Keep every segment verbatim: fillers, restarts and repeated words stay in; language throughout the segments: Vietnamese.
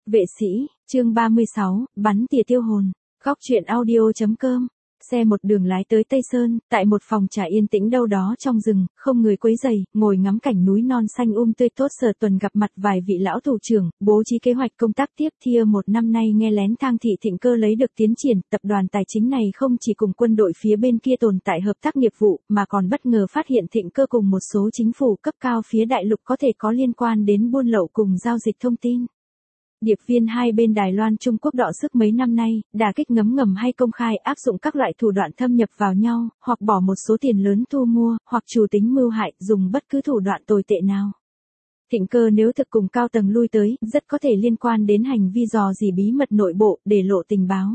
Vệ sĩ, chương ba mươi sáu, bắn tỉa tiêu hồn. Góc truyện audio chấm com. Xe một đường lái tới Tây Sơn, tại một phòng trà yên tĩnh đâu đó trong rừng, không người quấy rầy, ngồi ngắm cảnh núi non xanh um tươi tốt. Sở Tuần gặp mặt vài vị lão thủ trưởng, bố trí kế hoạch công tác tiếp theo. Một năm nay nghe lén Thang Thị Thịnh Cơ lấy được tiến triển, tập đoàn tài chính này không chỉ cùng quân đội phía bên kia tồn tại hợp tác nghiệp vụ, mà còn bất ngờ phát hiện Thịnh Cơ cùng một số chính phủ cấp cao phía đại lục có thể có liên quan đến buôn lậu cùng giao dịch thông tin. Điệp viên hai bên Đài Loan Trung Quốc đọ sức mấy năm nay, đả kích ngấm ngầm hay công khai áp dụng các loại thủ đoạn thâm nhập vào nhau, hoặc bỏ một số tiền lớn thu mua, hoặc chủ tính mưu hại, dùng bất cứ thủ đoạn tồi tệ nào. Thịnh Cơ nếu thực cùng cao tầng lui tới, rất có thể liên quan đến hành vi dò dỉ bí mật nội bộ, để lộ tình báo.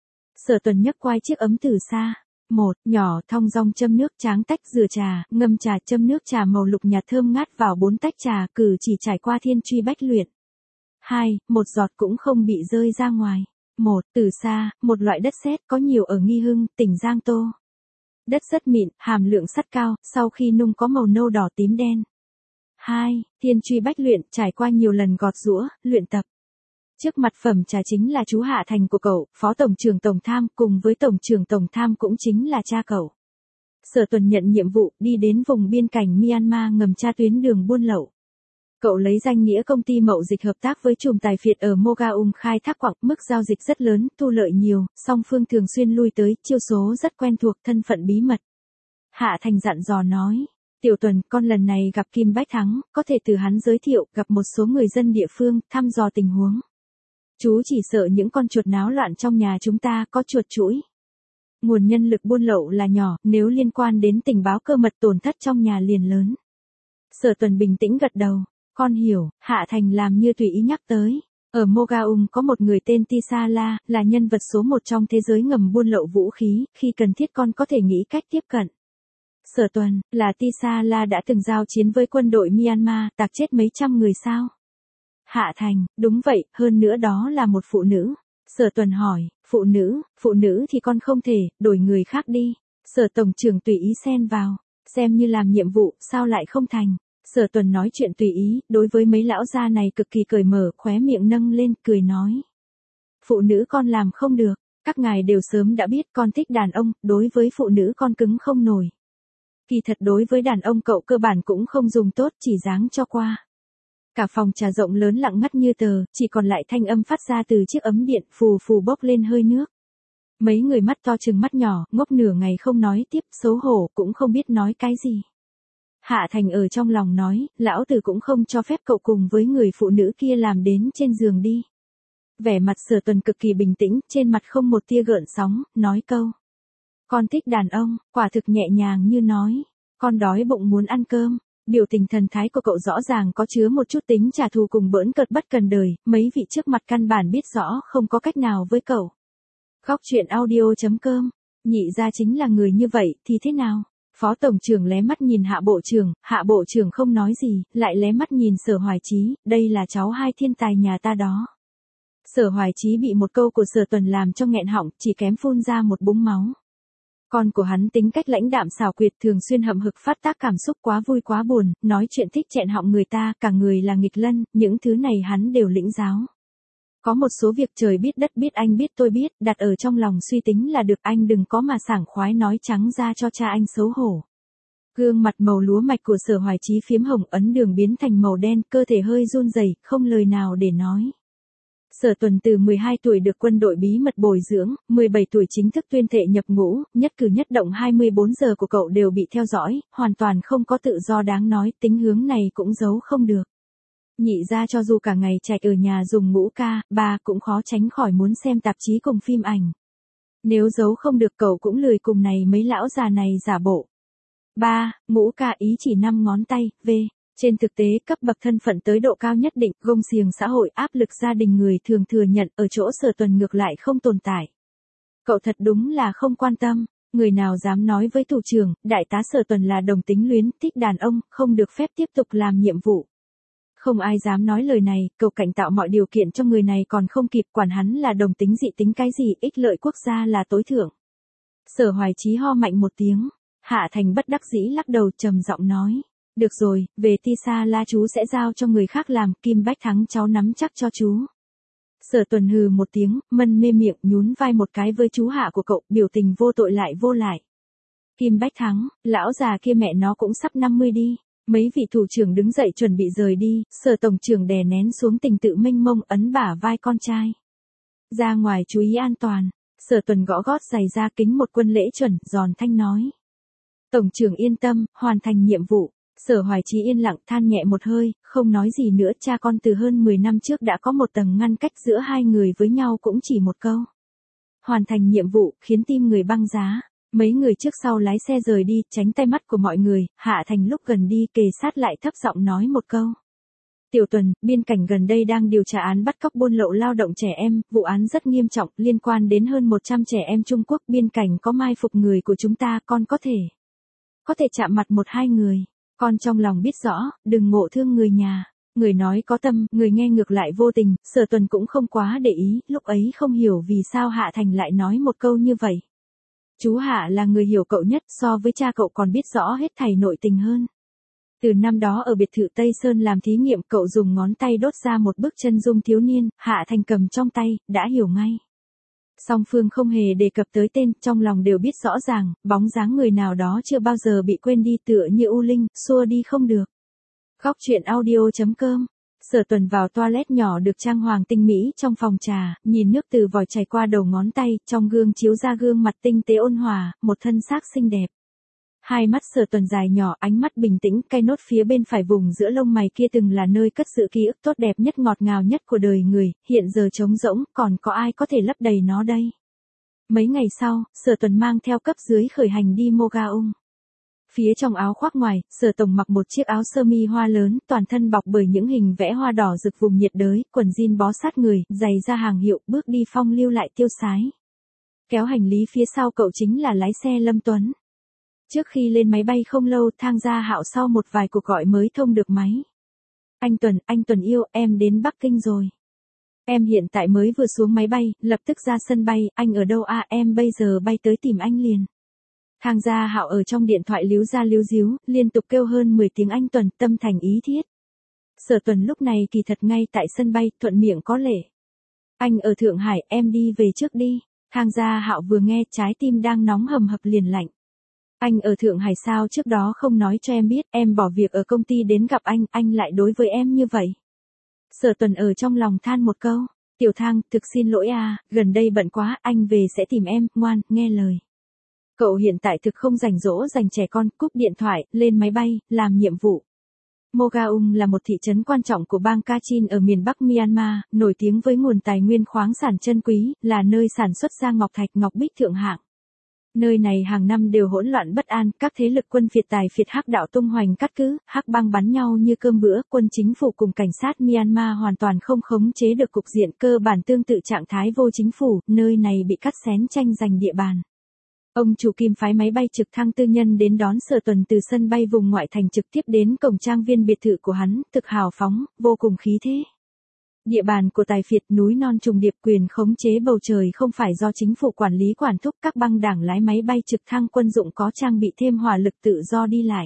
Sở Tuần nhấc quai chiếc ấm từ xa. Một, nhỏ thong dong châm nước tráng tách rửa trà, ngâm trà châm nước trà màu lục nhạt thơm ngát vào bốn tách trà, cử chỉ trải qua thiên truy bách luyện. Hai, một giọt cũng không bị rơi ra ngoài. Một, từ xa, một loại đất sét có nhiều ở Nghi Hưng, tỉnh Giang Tô. Đất rất mịn, hàm lượng sắt cao, sau khi nung có màu nâu đỏ tím đen. Hai, thiên truy bách luyện, trải qua nhiều lần gọt giũa, luyện tập. Trước mặt phẩm trà chính là chú Hạ Thành của cậu, phó tổng trưởng tổng tham, cùng với tổng trưởng tổng tham cũng chính là cha cậu. Sở Tuần nhận nhiệm vụ, đi đến vùng biên cảnh Myanmar ngầm tra tuyến đường buôn lậu. Cậu lấy danh nghĩa công ty mậu dịch hợp tác với chùm tài phiệt ở Mogaung khai thác quặng, mức giao dịch rất lớn, thu lợi nhiều, song phương thường xuyên lui tới, chiêu số rất quen thuộc, thân phận bí mật. Hạ Thành dặn dò nói, Tiểu Tuần, con lần này gặp Kim Bách Thắng, có thể từ hắn giới thiệu, gặp một số người dân địa phương, thăm dò tình huống. Chú chỉ sợ những con chuột náo loạn trong nhà chúng ta có chuột chuỗi. Nguồn nhân lực buôn lậu là nhỏ, nếu liên quan đến tình báo cơ mật tổn thất trong nhà liền lớn. Sở Tuần bình tĩnh gật đầu. Con hiểu, Hạ Thành làm như tùy ý nhắc tới. Ở Mogaung có một người tên Tisala, là nhân vật số một trong thế giới ngầm buôn lậu vũ khí, khi cần thiết con có thể nghĩ cách tiếp cận. Sở Tuần, là Tisala đã từng giao chiến với quân đội Myanmar, tạc chết mấy trăm người sao? Hạ Thành, đúng vậy, hơn nữa đó là một phụ nữ. Sở Tuần hỏi, phụ nữ, phụ nữ thì con không thể, đổi người khác đi. Sở Tổng trưởng tùy ý xen vào, xem như làm nhiệm vụ, sao lại không thành? Sở Tuần nói chuyện tùy ý, đối với mấy lão gia này cực kỳ cởi mở, khóe miệng nâng lên, cười nói. Phụ nữ con làm không được, các ngài đều sớm đã biết con thích đàn ông, đối với phụ nữ con cứng không nổi. Kỳ thật đối với đàn ông cậu cơ bản cũng không dùng tốt, chỉ dáng cho qua. Cả phòng trà rộng lớn lặng ngắt như tờ, chỉ còn lại thanh âm phát ra từ chiếc ấm điện, phù phù bốc lên hơi nước. Mấy người mắt to chừng mắt nhỏ, ngốc nửa ngày không nói tiếp, xấu hổ, cũng không biết nói cái gì. Hạ Thành ở trong lòng nói, lão tử cũng không cho phép cậu cùng với người phụ nữ kia làm đến trên giường đi. Vẻ mặt Sở Tuần cực kỳ bình tĩnh, trên mặt không một tia gợn sóng, nói câu. Con thích đàn ông, quả thực nhẹ nhàng như nói. Con đói bụng muốn ăn cơm. Biểu tình thần thái của cậu rõ ràng có chứa một chút tính trả thù cùng bỡn cợt bất cần đời, mấy vị trước mặt căn bản biết rõ không có cách nào với cậu. Góc truyện audio chấm com, nhị ra chính là người như vậy, thì thế nào? Phó Tổng trưởng lé mắt nhìn Hạ Bộ trưởng, Hạ Bộ trưởng không nói gì, lại lé mắt nhìn Sở Hoài Chí, đây là cháu hai thiên tài nhà ta đó. Sở Hoài Chí bị một câu của Sở Tuần làm cho nghẹn họng, chỉ kém phun ra một búng máu. Con của hắn tính cách lãnh đạm xảo quyệt, thường xuyên hậm hực phát tác cảm xúc quá vui quá buồn, nói chuyện thích chẹn họng người ta, cả người là nghịch lân, những thứ này hắn đều lĩnh giáo. Có một số việc trời biết đất biết anh biết tôi biết, đặt ở trong lòng suy tính là được, anh đừng có mà sảng khoái nói trắng ra cho cha anh xấu hổ. Gương mặt màu lúa mạch của Sở Hoài Chí phiếm hồng, ấn đường biến thành màu đen, cơ thể hơi run rẩy, không lời nào để nói. Sở Tuần từ mười hai tuổi được quân đội bí mật bồi dưỡng, mười bảy tuổi chính thức tuyên thệ nhập ngũ, nhất cử nhất động hai mươi bốn giờ của cậu đều bị theo dõi, hoàn toàn không có tự do đáng nói, tính hướng này cũng giấu không được. Nhị ra cho dù cả ngày chạy ở nhà dùng ngũ ca, ba cũng khó tránh khỏi muốn xem tạp chí cùng phim ảnh. Nếu giấu không được cậu cũng lười cùng này mấy lão già này giả bộ. Ba, ngũ ca ý chỉ năm ngón tay, v. Trên thực tế cấp bậc thân phận tới độ cao nhất định, gông xiềng xã hội, áp lực gia đình người thường thừa nhận, ở chỗ Sở Tuần ngược lại không tồn tại. Cậu thật đúng là không quan tâm, người nào dám nói với thủ trưởng, đại tá Sở Tuần là đồng tính luyến, thích đàn ông, không được phép tiếp tục làm nhiệm vụ. Không ai dám nói lời này, cậu cảnh tạo mọi điều kiện cho người này còn không kịp, quản hắn là đồng tính dị tính cái gì, ích lợi quốc gia là tối thượng. Sở Hoài Chí ho mạnh một tiếng, Hạ Thành bất đắc dĩ lắc đầu trầm giọng nói. Được rồi, về Tisala chú sẽ giao cho người khác làm, Kim Bách Thắng cháu nắm chắc cho chú. Sở Tuần hừ một tiếng, mân mê miệng nhún vai một cái với chú Hạ của cậu, biểu tình vô tội lại vô lại. Kim Bách Thắng, lão già kia mẹ nó cũng sắp năm mươi đi. Mấy vị thủ trưởng đứng dậy chuẩn bị rời đi, Sở tổng trưởng đè nén xuống tình tự mênh mông ấn bả vai con trai. Ra ngoài chú ý an toàn, Sở Tuần gõ gót giày ra kính một quân lễ chuẩn, giòn thanh nói. Tổng trưởng yên tâm, hoàn thành nhiệm vụ. Sở Hoài Chí yên lặng than nhẹ một hơi, không nói gì nữa, cha con từ hơn mười năm trước đã có một tầng ngăn cách giữa hai người với nhau cũng chỉ một câu. Hoàn thành nhiệm vụ, khiến tim người băng giá. Mấy người trước sau lái xe rời đi, tránh tay mắt của mọi người, Hạ Thành lúc gần đi kề sát lại thấp giọng nói một câu. Tiểu Tuần, biên cảnh gần đây đang điều tra án bắt cóc buôn lậu lao động trẻ em, vụ án rất nghiêm trọng, liên quan đến hơn một trăm trẻ em Trung Quốc, biên cảnh có mai phục người của chúng ta, con có thể. Có thể chạm mặt một hai người, con trong lòng biết rõ, đừng ngộ thương người nhà. Người nói có tâm, người nghe ngược lại vô tình, Sở Tuần cũng không quá để ý, lúc ấy không hiểu vì sao Hạ Thành lại nói một câu như vậy. Chú Hạ là người hiểu cậu nhất, so với cha cậu còn biết rõ hết thảy nội tình hơn. Từ năm đó ở biệt thự Tây Sơn làm thí nghiệm, cậu dùng ngón tay đốt ra một bức chân dung thiếu niên, Hạ Thành cầm trong tay, đã hiểu ngay. Song phương không hề đề cập tới tên, trong lòng đều biết rõ ràng, bóng dáng người nào đó chưa bao giờ bị quên đi, tựa như u linh, xua đi không được. Góc truyện audio chấm com. Sở Tuần vào toilet nhỏ được trang hoàng tinh mỹ trong phòng trà, nhìn nước từ vòi chảy qua đầu ngón tay, trong gương chiếu ra gương mặt tinh tế ôn hòa, một thân xác xinh đẹp. Hai mắt Sở Tuần dài nhỏ, ánh mắt bình tĩnh, cây nốt phía bên phải vùng giữa lông mày kia từng là nơi cất giữ ký ức tốt đẹp nhất, ngọt ngào nhất của đời người, hiện giờ trống rỗng, còn có ai có thể lấp đầy nó đây? Mấy ngày sau, Sở Tuần mang theo cấp dưới khởi hành đi Mogaung. Phía trong áo khoác ngoài, Sở Tổng mặc một chiếc áo sơ mi hoa lớn, toàn thân bọc bởi những hình vẽ hoa đỏ rực vùng nhiệt đới, quần jean bó sát người, giày da hàng hiệu, bước đi phong lưu lại tiêu sái. Kéo hành lý phía sau cậu chính là lái xe Lâm Tuấn. Trước khi lên máy bay không lâu, Thang Gia Hạo sau một vài cuộc gọi mới thông được máy. Anh Tuần, anh Tuần yêu, em đến Bắc Kinh rồi. Em hiện tại mới vừa xuống máy bay, lập tức ra sân bay, anh ở đâu à, em bây giờ bay tới tìm anh liền. Thang Gia Hạo ở trong điện thoại líu ra líu díu, liên tục kêu hơn mười tiếng anh Tuần, tâm thành ý thiết. Sở Tuần lúc này kỳ thật ngay tại sân bay, thuận miệng có lễ. Anh ở Thượng Hải, em đi về trước đi. Thang Gia Hạo vừa nghe, trái tim đang nóng hầm hập liền lạnh. Anh ở Thượng Hải sao trước đó không nói cho em biết, em bỏ việc ở công ty đến gặp anh, anh lại đối với em như vậy. Sở Tuần ở trong lòng than một câu, Tiểu Thang, thực xin lỗi à, gần đây bận quá, anh về sẽ tìm em, ngoan, nghe lời. Cậu hiện tại thực không rảnh rỗ dành trẻ con, cúp điện thoại, lên máy bay, làm nhiệm vụ. Mogaung là một thị trấn quan trọng của bang Kachin ở miền Bắc Myanmar, nổi tiếng với nguồn tài nguyên khoáng sản chân quý, là nơi sản xuất ra ngọc thạch, ngọc bích thượng hạng. Nơi này hàng năm đều hỗn loạn bất an, các thế lực quân phiệt tài phiệt hắc đạo tung hoành cắt cứ, hắc bang bắn nhau như cơm bữa, quân chính phủ cùng cảnh sát Myanmar hoàn toàn không khống chế được cục diện, cơ bản tương tự trạng thái vô chính phủ, nơi này bị cắt xén tranh giành địa bàn. Ông chủ Kim phái máy bay trực thăng tư nhân đến đón Sở Tuần từ sân bay vùng ngoại thành trực tiếp đến cổng trang viên biệt thự của hắn, thực hào phóng, vô cùng khí thế. Địa bàn của tài phiệt, núi non trùng điệp, quyền khống chế bầu trời không phải do chính phủ quản lý quản thúc, các băng đảng lái máy bay trực thăng quân dụng có trang bị thêm hỏa lực tự do đi lại.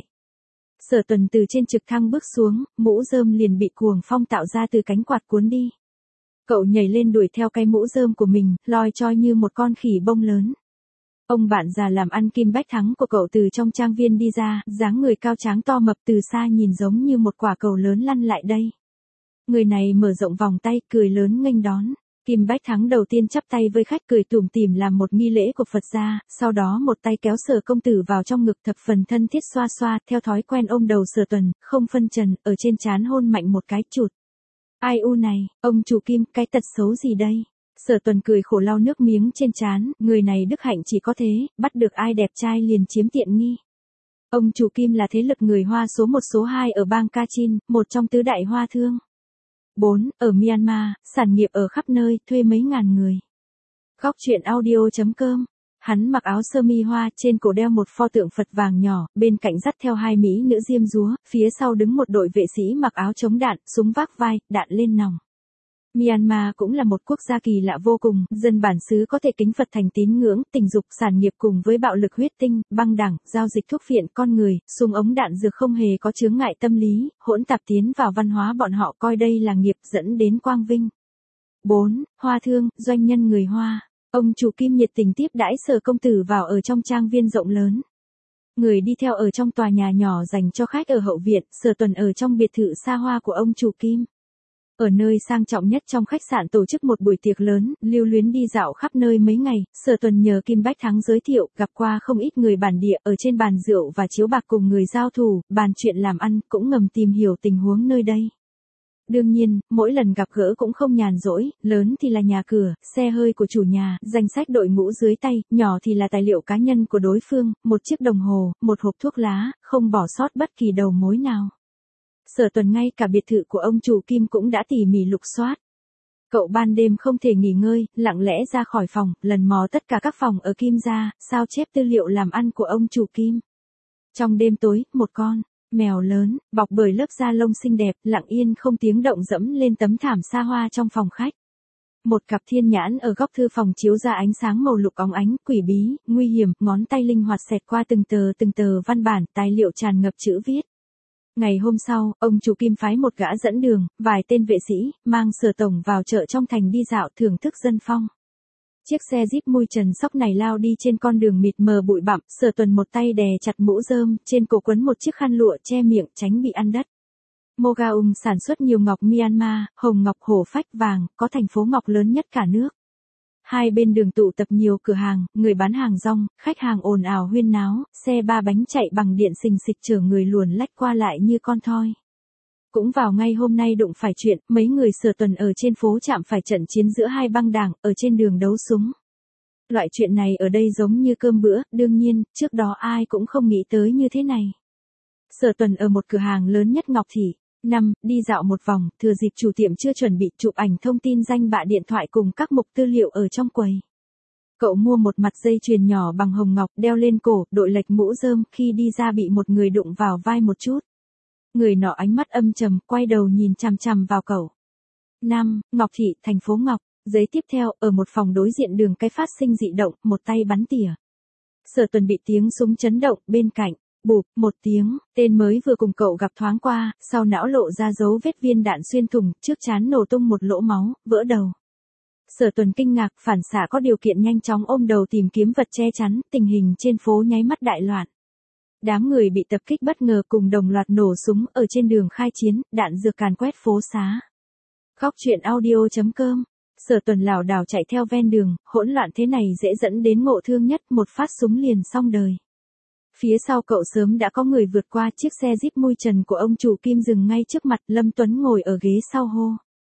Sở Tuần từ trên trực thăng bước xuống, mũ rơm liền bị cuồng phong tạo ra từ cánh quạt cuốn đi. Cậu nhảy lên đuổi theo cái mũ rơm của mình, loi choi như một con khỉ bông lớn. Ông bạn già làm ăn Kim Bách Thắng của cậu từ trong trang viên đi ra, dáng người cao tráng to mập, từ xa nhìn giống như một quả cầu lớn lăn lại đây. Người này mở rộng vòng tay, cười lớn nghênh đón. Kim Bách Thắng đầu tiên chắp tay với khách, cười tủm tỉm làm một nghi lễ của Phật gia, sau đó một tay kéo Sở công tử vào trong ngực, thập phần thân thiết xoa xoa, theo thói quen ôm đầu Sở Tuần, không phân trần, ở trên trán hôn mạnh một cái, chụt. Ai u này, ông chủ Kim, cái tật xấu gì đây? Sở Tuần cười khổ lau nước miếng trên trán, người này đức hạnh chỉ có thế, bắt được ai đẹp trai liền chiếm tiện nghi. Ông chủ Kim là thế lực người Hoa số một số hai ở bang Kachin, một trong tứ đại hoa thương. bốn. Ở Myanmar, sản nghiệp ở khắp nơi, thuê mấy ngàn người. Góc truyện audio chấm com. Hắn mặc áo sơ mi hoa, trên cổ đeo một pho tượng Phật vàng nhỏ, bên cạnh dắt theo hai mỹ nữ diêm dúa, phía sau đứng một đội vệ sĩ mặc áo chống đạn, súng vác vai, đạn lên nòng. Myanmar cũng là một quốc gia kỳ lạ vô cùng, dân bản xứ có thể kính Phật thành tín ngưỡng, tình dục, sản nghiệp cùng với bạo lực huyết tinh, băng đảng, giao dịch thuốc phiện, con người, súng ống đạn dược không hề có chướng ngại tâm lý, hỗn tạp tiến vào văn hóa bọn họ coi đây là nghiệp dẫn đến quang vinh. bốn. Hoa thương, doanh nhân người Hoa. Ông chủ Kim nhiệt tình tiếp đãi Sở công tử vào ở trong trang viên rộng lớn. Người đi theo ở trong tòa nhà nhỏ dành cho khách ở hậu viện, Sở Tuần ở trong biệt thự xa hoa của ông chủ Kim. Ở nơi sang trọng nhất trong khách sạn tổ chức một buổi tiệc lớn, lưu luyến đi dạo khắp nơi mấy ngày, Sở Tuần nhờ Kim Bách Thắng giới thiệu, gặp qua không ít người bản địa ở trên bàn rượu và chiếu bạc cùng người giao thủ, bàn chuyện làm ăn, cũng ngầm tìm hiểu tình huống nơi đây. Đương nhiên, mỗi lần gặp gỡ cũng không nhàn rỗi, lớn thì là nhà cửa, xe hơi của chủ nhà, danh sách đội ngũ dưới tay, nhỏ thì là tài liệu cá nhân của đối phương, một chiếc đồng hồ, một hộp thuốc lá, không bỏ sót bất kỳ đầu mối nào. Sở Tuần ngay cả biệt thự của ông chủ Kim cũng đã tỉ mỉ lục soát. Cậu ban đêm không thể nghỉ ngơi, lặng lẽ ra khỏi phòng, lần mò tất cả các phòng ở Kim gia, sao chép tư liệu làm ăn của ông chủ Kim. Trong đêm tối, một con mèo lớn, bọc bởi lớp da lông xinh đẹp, lặng yên không tiếng động dẫm lên tấm thảm xa hoa trong phòng khách. Một cặp thiên nhãn ở góc thư phòng chiếu ra ánh sáng màu lục óng ánh, quỷ bí, nguy hiểm, ngón tay linh hoạt xẹt qua từng tờ từng tờ văn bản, tài liệu tràn ngập chữ viết. Ngày hôm sau, ông chủ Kim phái một gã dẫn đường, vài tên vệ sĩ, mang Sở tổng vào chợ trong thành đi dạo thưởng thức dân phong. Chiếc xe Jeep mui trần sóc này lao đi trên con đường mịt mờ bụi bặm, Sở Tuần một tay đè chặt mũ rơm, trên cổ quấn một chiếc khăn lụa che miệng tránh bị ăn đất. Mogaung sản xuất nhiều ngọc Myanmar, hồng ngọc hổ phách vàng, có thành phố ngọc lớn nhất cả nước. Hai bên đường tụ tập nhiều cửa hàng, người bán hàng rong, khách hàng ồn ào huyên náo, xe ba bánh chạy bằng điện xình xịch chở người luồn lách qua lại như con thoi. Cũng vào ngay hôm nay đụng phải chuyện, mấy người Sở Tuần ở trên phố chạm phải trận chiến giữa hai băng đảng, ở trên đường đấu súng. Loại chuyện này ở đây giống như cơm bữa, đương nhiên, trước đó ai cũng không nghĩ tới như thế này. Sở Tuần ở một cửa hàng lớn nhất Ngọc Thị. năm. Đi dạo một vòng, thừa dịp chủ tiệm chưa chuẩn bị chụp ảnh thông tin danh bạ điện thoại cùng các mục tư liệu ở trong quầy. Cậu mua một mặt dây chuyền nhỏ bằng hồng ngọc đeo lên cổ, đội lệch mũ rơm, khi đi ra bị một người đụng vào vai một chút. Người nọ ánh mắt âm trầm, quay đầu nhìn chằm chằm vào cậu. năm. Ngọc Thị, thành phố Ngọc. Giấy tiếp theo, ở một phòng đối diện đường cái phát sinh dị động, một tay bắn tỉa. Sở Tuần bị tiếng súng chấn động, bên cạnh, bụp, một tiếng, tên mới vừa cùng cậu gặp thoáng qua, sau não lộ ra dấu vết viên đạn xuyên thủng, trước trán nổ tung một lỗ máu, vỡ đầu. Sở Tuần kinh ngạc, phản xạ có điều kiện nhanh chóng ôm đầu tìm kiếm vật che chắn, tình hình trên phố nháy mắt đại loạn. Đám người bị tập kích bất ngờ cùng đồng loạt nổ súng ở trên đường khai chiến, đạn dược càn quét phố xá. Góc truyện audio chấm com. Sở Tuần lảo đảo chạy theo ven đường, hỗn loạn thế này dễ dẫn đến ngộ thương nhất, một phát súng liền xong đời. Phía sau cậu sớm đã có người vượt qua, chiếc xe Jeep mui trần của ông chủ Kim dừng ngay trước mặt, Lâm Tuấn ngồi ở ghế sau hô.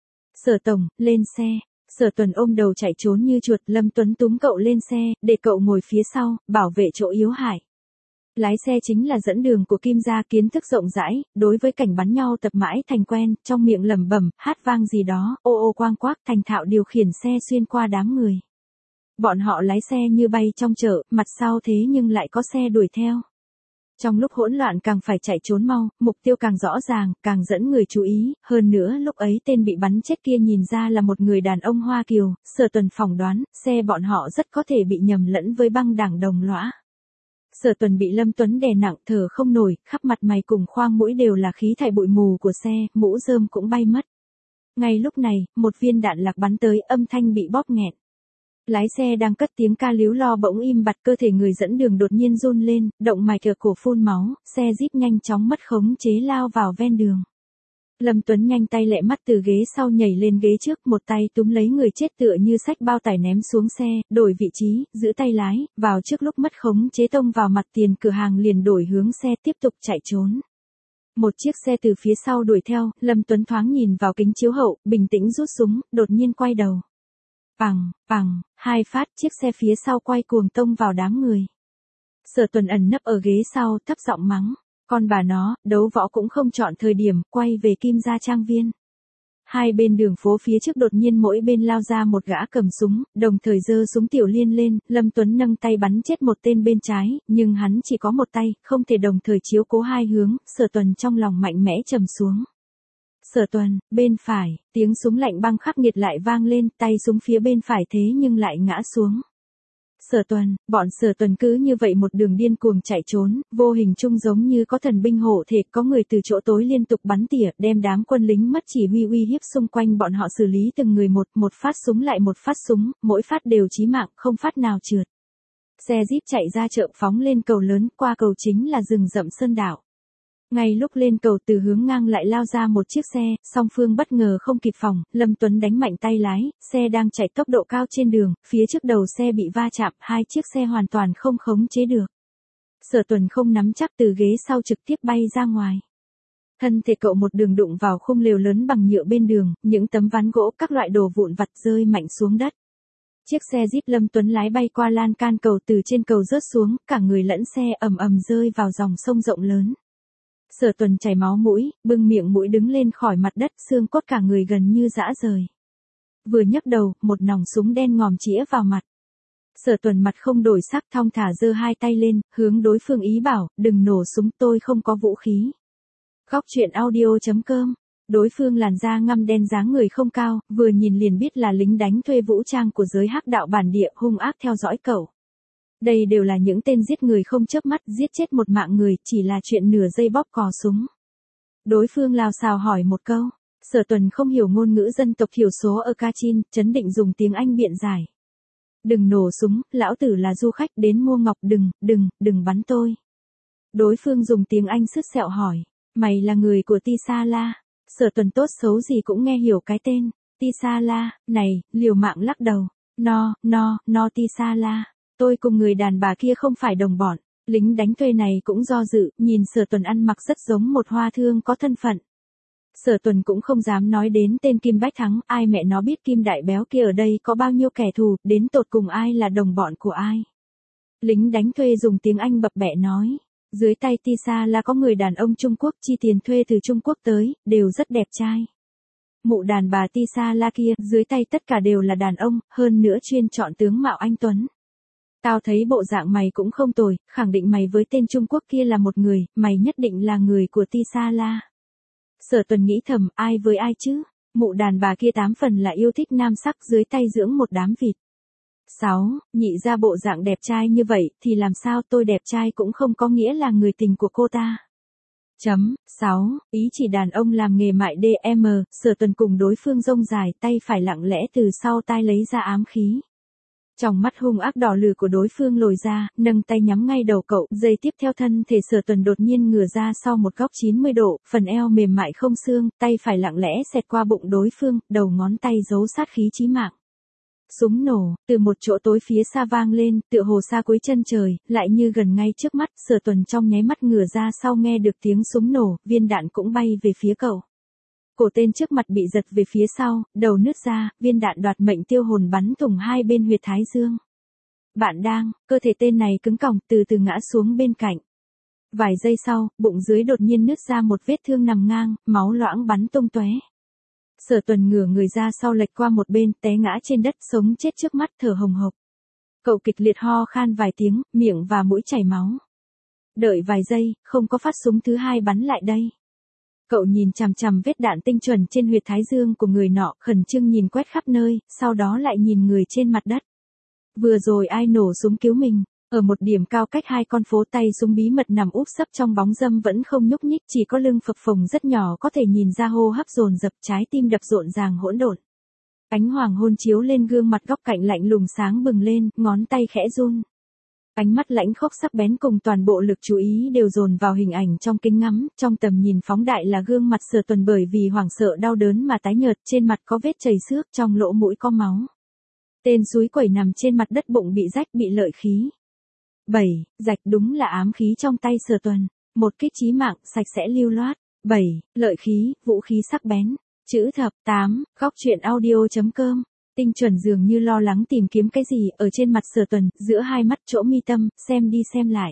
Sở tổng, lên xe. Sở Tuần ôm đầu chạy trốn như chuột, Lâm Tuấn túm cậu lên xe, để cậu ngồi phía sau, bảo vệ chỗ yếu hại. Lái xe chính là dẫn đường của Kim gia, kiến thức rộng rãi, đối với cảnh bắn nhau tập mãi thành quen, trong miệng lẩm bẩm, hát vang gì đó, ô ô quang quác, thành thạo điều khiển xe xuyên qua đám người. Bọn họ lái xe như bay trong chợ, mặt sau thế nhưng lại có xe đuổi theo. Trong lúc hỗn loạn càng phải chạy trốn mau, mục tiêu càng rõ ràng, càng dẫn người chú ý, hơn nữa lúc ấy tên bị bắn chết kia nhìn ra là một người đàn ông Hoa Kiều, Sở Tuần phỏng đoán, xe bọn họ rất có thể bị nhầm lẫn với băng đảng đồng lõa. Sở Tuần bị Lâm Tuấn đè nặng, thở không nổi, khắp mặt mày cùng khoang mũi đều là khí thải bụi mù của xe, mũ rơm cũng bay mất. Ngay lúc này, một viên đạn lạc bắn tới, âm thanh bị bóp nghẹn. Lái xe đang cất tiếng ca líu lo bỗng im bặt, cơ thể người dẫn đường đột nhiên run lên, động mạch ở cổ phun máu, xe Jeep nhanh chóng mất khống chế lao vào ven đường. Lâm Tuấn nhanh tay lẹ mắt từ ghế sau nhảy lên ghế trước, một tay túm lấy người chết tựa như xách bao tải ném xuống xe, đổi vị trí, giữ tay lái, vào trước lúc mất khống chế tông vào mặt tiền cửa hàng liền đổi hướng xe tiếp tục chạy trốn. Một chiếc xe từ phía sau đuổi theo, Lâm Tuấn thoáng nhìn vào kính chiếu hậu, bình tĩnh rút súng, đột nhiên quay đầu. Pằng, pằng, hai phát, chiếc xe phía sau quay cuồng tông vào đám người. Sở Tuần ẩn nấp ở ghế sau, thấp giọng mắng. Con bà nó, đấu võ cũng không chọn thời điểm, quay về Kim gia trang viên. Hai bên đường phố phía trước đột nhiên mỗi bên lao ra một gã cầm súng, đồng thời giơ súng tiểu liên lên, Lâm Tuấn nâng tay bắn chết một tên bên trái, nhưng hắn chỉ có một tay, không thể đồng thời chiếu cố hai hướng, Sở Tuần trong lòng mạnh mẽ trầm xuống. Sở Tuần, bên phải, tiếng súng lạnh băng khắc nghiệt lại vang lên, tay súng phía bên phải thế nhưng lại ngã xuống. Sở Tuần, bọn Sở Tuần cứ như vậy một đường điên cuồng chạy trốn, vô hình chung giống như có thần binh hộ thể, có người từ chỗ tối liên tục bắn tỉa, đem đám quân lính mất chỉ huy uy hiếp xung quanh bọn họ xử lý từng người một, một phát súng lại một phát súng, mỗi phát đều chí mạng, không phát nào trượt. Xe Jeep chạy ra chợ phóng lên cầu lớn, qua cầu chính là rừng rậm sơn đảo. Ngay lúc lên cầu từ hướng ngang lại lao ra một chiếc xe, song phương bất ngờ không kịp phòng, Lâm Tuấn đánh mạnh tay lái, xe đang chạy tốc độ cao trên đường, phía trước đầu xe bị va chạm, hai chiếc xe hoàn toàn không khống chế được. Sở Tuần không nắm chắc từ ghế sau trực tiếp bay ra ngoài. Thân thể cậu một đường đụng vào khung lều lớn bằng nhựa bên đường, những tấm ván gỗ các loại đồ vụn vặt rơi mạnh xuống đất. Chiếc xe Jeep Lâm Tuấn lái bay qua lan can cầu từ trên cầu rớt xuống, cả người lẫn xe ầm ầm rơi vào dòng sông rộng lớn. Sở Tuần chảy máu mũi, bưng miệng mũi đứng lên khỏi mặt đất, xương cốt cả người gần như rã rời. Vừa nhấc đầu, một nòng súng đen ngòm chĩa vào mặt. Sở Tuần mặt không đổi sắc, thong thả giơ hai tay lên, hướng đối phương ý bảo, đừng nổ súng, tôi không có vũ khí. Góc truyện audio chấm com. Đối phương làn da ngăm đen dáng người không cao, vừa nhìn liền biết là lính đánh thuê vũ trang của giới hắc đạo bản địa, hung ác theo dõi cậu. Đây đều là những tên giết người không chớp mắt, giết chết một mạng người, chỉ là chuyện nửa giây bóp cò súng. Đối phương lao xào hỏi một câu. Sở Tuần không hiểu ngôn ngữ dân tộc thiểu số ở Kachin, chấn định dùng tiếng Anh biện giải. Đừng nổ súng, lão tử là du khách đến mua ngọc, đừng, đừng, đừng bắn tôi. Đối phương dùng tiếng Anh sứt sẹo hỏi. Mày là người của Tisala. Sở Tuần tốt xấu gì cũng nghe hiểu cái tên. Tisala, này, liều mạng lắc đầu. No, no, no Tisala. Tôi cùng người đàn bà kia không phải đồng bọn. Lính đánh thuê này cũng do dự, nhìn Sở Tuần ăn mặc rất giống một hoa thương có thân phận. Sở Tuần cũng không dám nói đến tên Kim Bách Thắng, ai mẹ nó biết Kim Đại Béo kia ở đây có bao nhiêu kẻ thù, đến tột cùng ai là đồng bọn của ai. Lính đánh thuê dùng tiếng Anh bập bẹ nói. Dưới tay Tisala có người đàn ông Trung Quốc chi tiền thuê từ Trung Quốc tới, đều rất đẹp trai. Mụ đàn bà Tisala kia, dưới tay tất cả đều là đàn ông, hơn nữa chuyên chọn tướng mạo anh tuấn. Tao thấy bộ dạng mày cũng không tồi, khẳng định mày với tên Trung Quốc kia là một người, mày nhất định là người của Tisala. Sở Tuần nghĩ thầm, ai với ai chứ? Mụ đàn bà kia tám phần là yêu thích nam sắc, dưới tay dưỡng một đám vịt. sáu. Nhị ra bộ dạng đẹp trai như vậy, thì làm sao tôi đẹp trai cũng không có nghĩa là người tình của cô ta. Chấm. sáu. Ý chỉ đàn ông làm nghề mại đê em, Sở Tuần cùng đối phương rông dài, tay phải lặng lẽ từ sau tai lấy ra ám khí. Trong mắt hung ác đỏ lừ của đối phương lồi ra, nâng tay nhắm ngay đầu cậu, giây tiếp theo thân thể Sở Tuần đột nhiên ngửa ra sau một góc chín mươi độ, phần eo mềm mại không xương, tay phải lặng lẽ xẹt qua bụng đối phương, đầu ngón tay giấu sát khí chí mạng. Súng nổ, từ một chỗ tối phía xa vang lên, tựa hồ xa cuối chân trời, lại như gần ngay trước mắt, Sở Tuần trong nháy mắt ngửa ra sau nghe được tiếng súng nổ, viên đạn cũng bay về phía cậu. Cổ tên trước mặt bị giật về phía sau, đầu nứt ra, viên đạn đoạt mệnh tiêu hồn bắn thủng hai bên huyệt thái dương. Bạn đang, cơ thể tên này cứng còng, từ từ ngã xuống bên cạnh. Vài giây sau, bụng dưới đột nhiên nứt ra một vết thương nằm ngang, máu loãng bắn tung tóe. Sở Tuần ngửa người ra sau lệch qua một bên, té ngã trên đất, sống chết trước mắt, thở hồng hộc. Cậu kịch liệt ho khan vài tiếng, miệng và mũi chảy máu. Đợi vài giây, không có phát súng thứ hai bắn lại đây. Cậu nhìn chằm chằm vết đạn tinh chuẩn trên huyệt thái dương của người nọ, khẩn trương nhìn quét khắp nơi, sau đó lại nhìn người trên mặt đất. Vừa rồi ai nổ súng cứu mình? Ở một điểm cao cách hai con phố, tay súng bí mật nằm úp sấp trong bóng râm vẫn không nhúc nhích, chỉ có lưng phập phồng rất nhỏ có thể nhìn ra hô hấp dồn dập, trái tim đập rộn ràng hỗn độn. Ánh hoàng hôn chiếu lên gương mặt góc cạnh lạnh lùng sáng bừng lên, ngón tay khẽ run. Ánh mắt lãnh khốc sắc bén cùng toàn bộ lực chú ý đều dồn vào hình ảnh trong kính ngắm, trong tầm nhìn phóng đại là gương mặt Sở Tuần bởi vì hoảng sợ đau đớn mà tái nhợt, trên mặt có vết chảy xước, trong lỗ mũi có máu. Tên súi quẩy nằm trên mặt đất, bụng bị rách, bị lợi khí. bảy. Rạch đúng là ám khí trong tay Sở Tuần. Một kích chí mạng, sạch sẽ lưu loát. bảy. Lợi khí, vũ khí sắc bén. Chữ thập. tám. Góc truyện audio chấm com. Tinh chuẩn dường như lo lắng tìm kiếm cái gì ở trên mặt Sở Tuần, giữa hai mắt chỗ mi tâm, xem đi xem lại.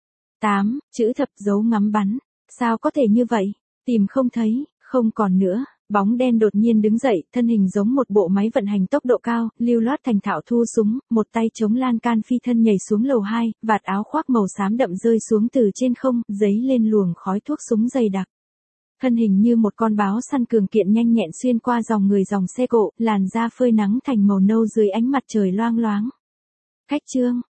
tám. Chữ thập, dấu ngắm bắn. Sao có thể như vậy? Tìm không thấy, không còn nữa. Bóng đen đột nhiên đứng dậy, thân hình giống một bộ máy vận hành tốc độ cao, lưu loát thành thạo thu súng, một tay chống lan can phi thân nhảy xuống lầu hai, vạt áo khoác màu xám đậm rơi xuống từ trên không, giấy lên luồng khói thuốc súng dày đặc. Thân hình như một con báo săn cường kiện nhanh nhẹn xuyên qua dòng người dòng xe cộ, làn da phơi nắng thành màu nâu dưới ánh mặt trời loang loáng. Khách chương